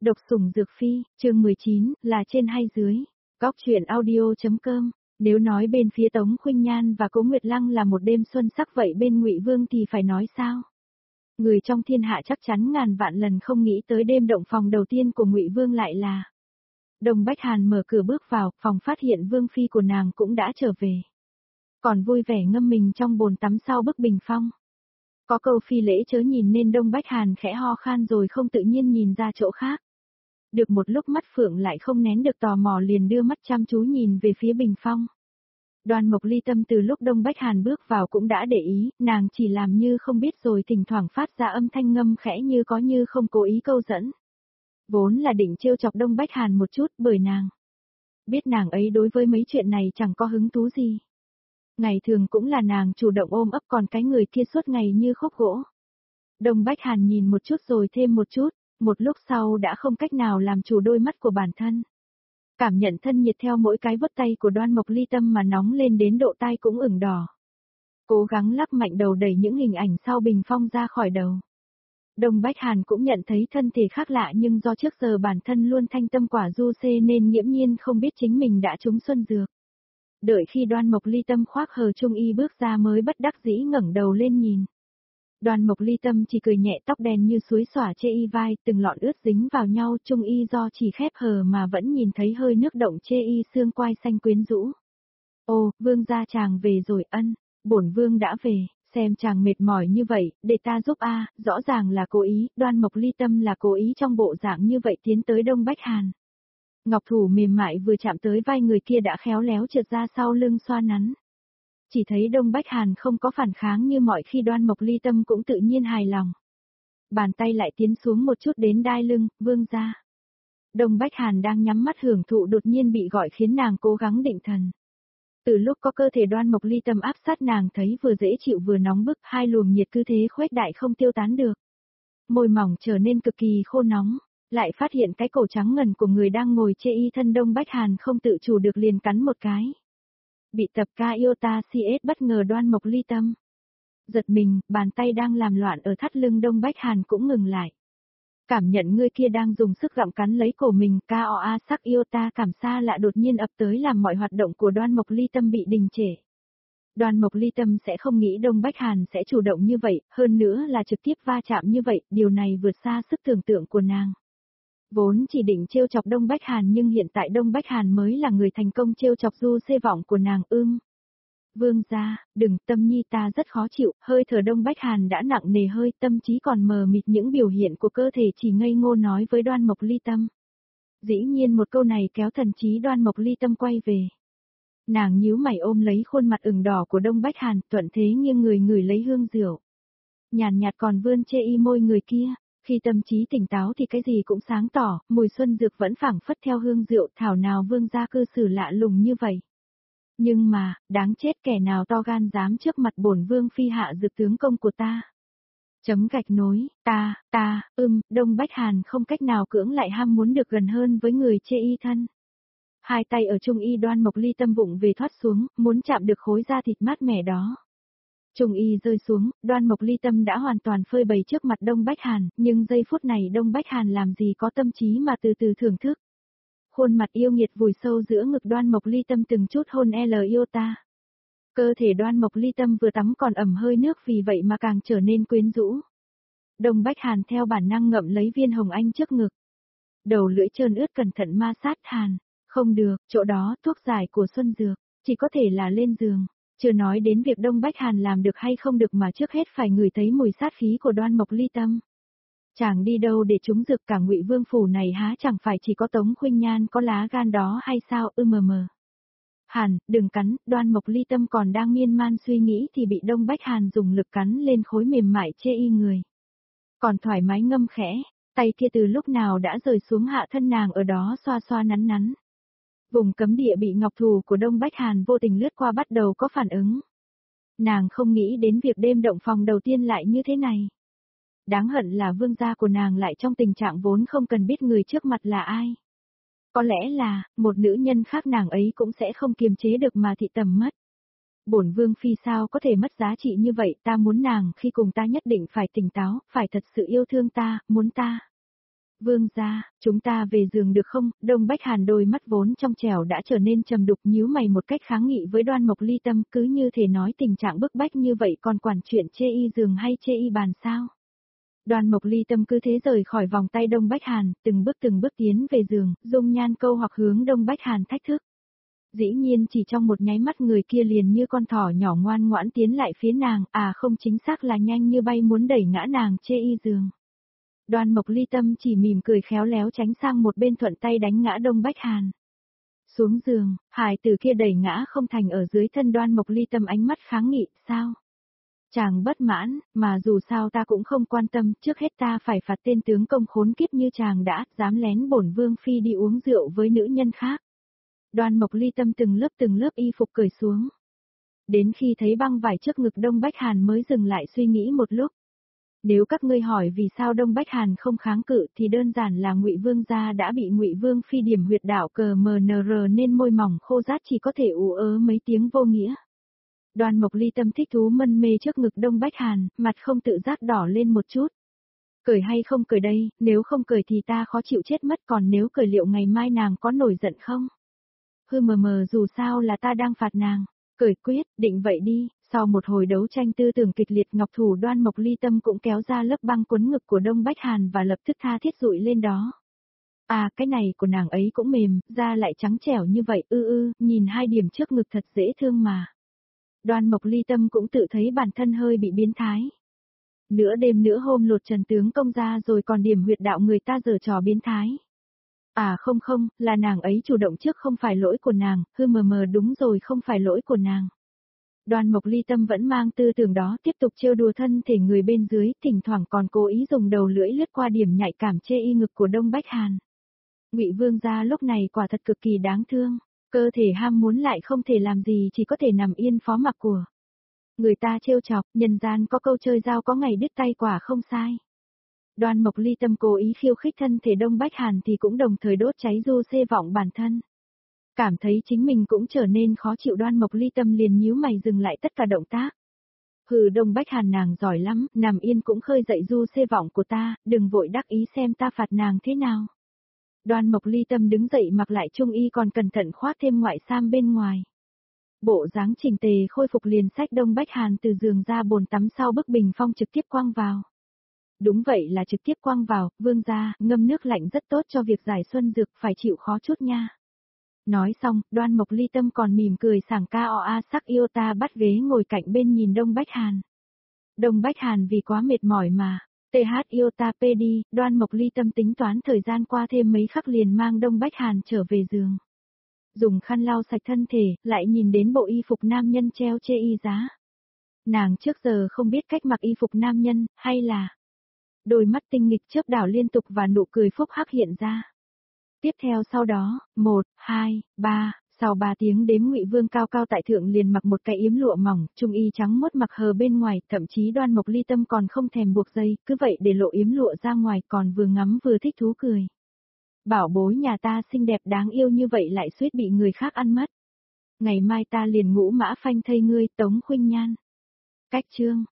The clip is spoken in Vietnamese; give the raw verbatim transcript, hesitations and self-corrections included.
Độc sủng dược phi, chương mười chín, là trên hay dưới. Góc truyện audio.com. Nếu nói bên phía Tống Khuynh Nhan và Cố Nguyệt Lăng là một đêm xuân sắc vậy bên Ngụy Vương thì phải nói sao? Người trong thiên hạ chắc chắn ngàn vạn lần không nghĩ tới đêm động phòng đầu tiên của Ngụy Vương lại là. Đồng Bách Hàn mở cửa bước vào, phòng phát hiện Vương phi của nàng cũng đã trở về. Còn vui vẻ ngâm mình trong bồn tắm sau bức bình phong. Có câu phi lễ chớ nhìn nên Đông Bách Hàn khẽ ho khan rồi không tự nhiên nhìn ra chỗ khác. Được một lúc mắt Phượng lại không nén được tò mò liền đưa mắt chăm chú nhìn về phía bình phong. Đoan Mộc Ly Tâm từ lúc Đông Bách Hàn bước vào cũng đã để ý, nàng chỉ làm như không biết rồi thỉnh thoảng phát ra âm thanh ngâm khẽ như có như không cố ý câu dẫn. Vốn là định trêu chọc Đông Bách Hàn một chút bởi nàng. Biết nàng ấy đối với mấy chuyện này chẳng có hứng thú gì. Ngày thường cũng là nàng chủ động ôm ấp còn cái người kia suốt ngày như khúc gỗ. Đông Bách Hàn nhìn một chút rồi thêm một chút, một lúc sau đã không cách nào làm chủ đôi mắt của bản thân. Cảm nhận thân nhiệt theo mỗi cái vuốt tay của Đoan Mộc Ly Tâm mà nóng lên đến độ tai cũng ửng đỏ. Cố gắng lắc mạnh đầu đẩy những hình ảnh sau bình phong ra khỏi đầu. Đông Bách Hàn cũng nhận thấy thân thể khác lạ nhưng do trước giờ bản thân luôn thanh tâm quả du xê nên nghiễm nhiên không biết chính mình đã trúng xuân dược. Đợi khi Đoan Mộc Ly Tâm khoác hờ Trung Y bước ra mới bất đắc dĩ ngẩng đầu lên nhìn. Đoan Mộc Ly Tâm chỉ cười nhẹ, tóc đen như suối xõa chê y vai, từng lọn ướt dính vào nhau, Trung Y do chỉ khép hờ mà vẫn nhìn thấy hơi nước động chê y xương quai xanh quyến rũ. Ô, vương gia chàng về rồi. Ân, bổn vương đã về, xem chàng mệt mỏi như vậy, để ta giúp a. Rõ ràng là cố ý, Đoan Mộc Ly Tâm là cố ý trong bộ dạng như vậy tiến tới Đông Bách Hàn. Ngọc thủ mềm mại vừa chạm tới vai người kia đã khéo léo trượt ra sau lưng xoa nắn. Chỉ thấy Đông Bách Hàn không có phản kháng như mọi khi, Đoan Mộc Ly Tâm cũng tự nhiên hài lòng. Bàn tay lại tiến xuống một chút đến đai lưng, vương gia. Đông Bách Hàn đang nhắm mắt hưởng thụ đột nhiên bị gọi khiến nàng cố gắng định thần. Từ lúc có cơ thể Đoan Mộc Ly Tâm áp sát nàng thấy vừa dễ chịu vừa nóng bức, hai luồng nhiệt cứ thế khuếch đại không tiêu tán được. Môi mỏng trở nên cực kỳ khô nóng. Lại phát hiện cái cổ trắng ngần của người đang ngồi chê y thân Đông Bách Hàn không tự chủ được liền cắn một cái. Bị tập ca Iota xê ét bất ngờ Đoan Mộc Ly Tâm. Giật mình, bàn tay đang làm loạn ở thắt lưng Đông Bách Hàn cũng ngừng lại. Cảm nhận người kia đang dùng sức gặm cắn lấy cổ mình, ca o a sắc Iota cảm xa lạ đột nhiên ập tới làm mọi hoạt động của Đoan Mộc Ly Tâm bị đình trệ. Đoan Mộc Ly Tâm sẽ không nghĩ Đông Bách Hàn sẽ chủ động như vậy, hơn nữa là trực tiếp va chạm như vậy, điều này vượt xa sức tưởng tượng của nàng. Vốn chỉ định trêu chọc Đông Bách Hàn nhưng hiện tại Đông Bách Hàn mới là người thành công trêu chọc du xê vọng của nàng. Ưm. Vương gia, đừng, Tâm nhi ta rất khó chịu, hơi thở Đông Bách Hàn đã nặng nề hơi, tâm trí còn mờ mịt những biểu hiện của cơ thể chỉ ngây ngô nói với Đoan Mộc Ly Tâm. Dĩ nhiên một câu này kéo thần trí Đoan Mộc Ly Tâm quay về. Nàng nhíu mày ôm lấy khuôn mặt ửng đỏ của Đông Bách Hàn, thuận thế nghiêng người ngửi lấy hương rượu. Nhàn nhạt còn vươn chê y môi người kia. Khi tâm trí tỉnh táo thì cái gì cũng sáng tỏ, mùi xuân dược vẫn phảng phất theo hương rượu, thảo nào vương gia cư xử lạ lùng như vậy. Nhưng mà, đáng chết, kẻ nào to gan dám trước mặt bổn vương phi hạ dược tướng công của ta. Chấm gạch nối, ta, ta, ưm, Đông Bách Hàn không cách nào cưỡng lại ham muốn được gần hơn với người chê y thân. Hai tay ở Trung Y Đoan Mộc Ly Tâm vụng về thoát xuống, muốn chạm được khối da thịt mát mẻ đó. Trung Y rơi xuống, Đoan Mộc Ly Tâm đã hoàn toàn phơi bày trước mặt Đông Bách Hàn, nhưng giây phút này Đông Bách Hàn làm gì có tâm trí mà từ từ thưởng thức. Khuôn mặt yêu nghiệt vùi sâu giữa ngực Đoan Mộc Ly Tâm từng chút hôn L Iota. Cơ thể Đoan Mộc Ly Tâm vừa tắm còn ẩm hơi nước vì vậy mà càng trở nên quyến rũ. Đông Bách Hàn theo bản năng ngậm lấy viên hồng anh trước ngực. Đầu lưỡi trơn ướt cẩn thận ma sát Hàn, không được, chỗ đó thuốc giải của xuân dược, chỉ có thể là lên giường. Chưa nói đến việc Đông Bách Hàn làm được hay không được mà trước hết phải ngửi thấy mùi sát khí của Đoan Mộc Ly Tâm. Chàng đi đâu để trúng dược, cả Ngụy Vương phủ này há chẳng phải chỉ có Tống Khuynh Nhan có lá gan đó hay sao? Ư mờ mờ. Hàn, đừng cắn, Đoan Mộc Ly Tâm còn đang miên man suy nghĩ thì bị Đông Bách Hàn dùng lực cắn lên khối mềm mại chê y người. Còn thoải mái ngâm khẽ, tay kia từ lúc nào đã rời xuống hạ thân nàng ở đó xoa xoa nắn nắn. Vùng cấm địa bị ngọc thủ của Đông Bách Hàn vô tình lướt qua bắt đầu có phản ứng. Nàng không nghĩ đến việc đêm động phòng đầu tiên lại như thế này. Đáng hận là vương gia của nàng lại trong tình trạng vốn không cần biết người trước mặt là ai. Có lẽ là, một nữ nhân khác nàng ấy cũng sẽ không kiềm chế được mà thị tầm mất. Bổn vương phi sao có thể mất giá trị như vậy, ta muốn nàng khi cùng ta nhất định phải tỉnh táo, phải thật sự yêu thương ta, muốn ta. Vương gia, chúng ta về giường được không? Đông Bách Hàn đôi mắt vốn trong trẻo đã trở nên trầm đục, nhíu mày một cách kháng nghị với Đoan Mộc Ly Tâm, cứ như thể nói tình trạng bức bách như vậy còn quản chuyện chê y giường hay chê y bàn sao? Đoan Mộc Ly Tâm cứ thế rời khỏi vòng tay Đông Bách Hàn, từng bước từng bước tiến về giường, dung nhan câu hoặc hướng Đông Bách Hàn thách thức. Dĩ nhiên chỉ trong một nháy mắt người kia liền như con thỏ nhỏ ngoan ngoãn tiến lại phía nàng, à không, chính xác là nhanh như bay muốn đẩy ngã nàng chê y giường. Đoan Mộc Ly Tâm chỉ mỉm cười khéo léo tránh sang một bên thuận tay đánh ngã Đông Bách Hàn. Xuống giường, hài tử kia đẩy ngã không thành ở dưới thân Đoan Mộc Ly Tâm ánh mắt kháng nghị, sao? Chàng bất mãn, mà dù sao ta cũng không quan tâm, trước hết ta phải phạt tên tướng công khốn kiếp như chàng đã, dám lén bổn vương phi đi uống rượu với nữ nhân khác. Đoan Mộc Ly Tâm từng lớp từng lớp y phục cởi xuống. Đến khi thấy băng vải trước ngực Đông Bách Hàn mới dừng lại suy nghĩ một lúc. Nếu các ngươi hỏi vì sao Đông Bách Hàn không kháng cự thì đơn giản là Ngụy Vương gia đã bị Ngụy Vương phi điểm huyệt đạo cờ em en rờ nên môi mỏng khô rát chỉ có thể ú ớ mấy tiếng vô nghĩa. Đoan Mộc Ly Tâm thích thú mân mê trước ngực Đông Bách Hàn, mặt không tự giác đỏ lên một chút. Cởi hay không cởi đây, nếu không cởi thì ta khó chịu chết mất, còn nếu cởi liệu ngày mai nàng có nổi giận không? Hư mờ mờ dù sao là ta đang phạt nàng. Cởi quyết, định vậy đi. Sau một hồi đấu tranh tư tưởng kịch liệt, ngọc thủ Đoan Mộc Ly Tâm cũng kéo ra lớp băng quấn ngực của Đông Bách Hàn và lập tức tha thiết dụi lên đó. À, cái này của nàng ấy cũng mềm, da lại trắng trẻo như vậy, ư ư, nhìn hai điểm trước ngực thật dễ thương mà. Đoan Mộc Ly Tâm cũng tự thấy bản thân hơi bị biến thái. Nửa đêm nửa hôm lột trần tướng công ra rồi còn điểm huyệt đạo người ta giở trò biến thái. À không không, là nàng ấy chủ động trước, không phải lỗi của nàng, hư mờ mờ đúng rồi, không phải lỗi của nàng. Đoan Mộc Ly Tâm vẫn mang tư tưởng đó, tiếp tục trêu đùa thân thể người bên dưới, thỉnh thoảng còn cố ý dùng đầu lưỡi lướt qua điểm nhạy cảm chê y ngực của Đông Bách Hàn. Ngụy Vương gia lúc này quả thật cực kỳ đáng thương, cơ thể ham muốn lại không thể làm gì, chỉ có thể nằm yên phó mặc của. Người ta trêu chọc, nhân gian có câu chơi dao có ngày đứt tay quả không sai. Đoan Mộc Ly Tâm cố ý khiêu khích thân thể Đông Bách Hàn thì cũng đồng thời đốt cháy du xê vọng bản thân. Cảm thấy chính mình cũng trở nên khó chịu, Đoan Mộc Ly Tâm liền nhíu mày dừng lại tất cả động tác. Hừ, Đông Bách Hàn nàng giỏi lắm, nằm yên cũng khơi dậy du xê vọng của ta, đừng vội đắc ý xem ta phạt nàng thế nào. Đoan Mộc Ly Tâm đứng dậy mặc lại trung y còn cẩn thận khoác thêm ngoại sam bên ngoài. Bộ dáng chỉnh tề khôi phục liền xách Đông Bách Hàn từ giường ra bồn tắm sau bức bình phong trực tiếp quăng vào. Đúng vậy là trực tiếp quăng vào, vương gia, ngâm nước lạnh rất tốt cho việc giải xuân dược, phải chịu khó chút nha. Nói xong, Đoan Mộc Ly Tâm còn mỉm cười sảng ca o a sắc yêu ta bắt ghế ngồi cạnh bên nhìn Đông Bách Hàn. Đông Bách Hàn vì quá mệt mỏi mà, tê hát yêu ta pê đi, Đoan Mộc Ly Tâm tính toán thời gian qua thêm mấy khắc liền mang Đông Bách Hàn trở về giường. Dùng khăn lau sạch thân thể, lại nhìn đến bộ y phục nam nhân treo chê y giá. Nàng trước giờ không biết cách mặc y phục nam nhân, hay là... Đôi mắt tinh nghịch chớp đảo liên tục và nụ cười phúc hắc hiện ra. Tiếp theo sau đó, một, hai, ba, sau ba tiếng đếm Ngụy Vương cao cao tại thượng liền mặc một cái yếm lụa mỏng, trung y trắng mốt mặc hờ bên ngoài, thậm chí Đoan Mộc Ly Tâm còn không thèm buộc dây, cứ vậy để lộ yếm lụa ra ngoài, còn vừa ngắm vừa thích thú cười. Bảo bối nhà ta xinh đẹp đáng yêu như vậy lại suýt bị người khác ăn mất. Ngày mai ta liền ngũ mã phanh thây ngươi, Tống Khuynh Nhan. Cách chương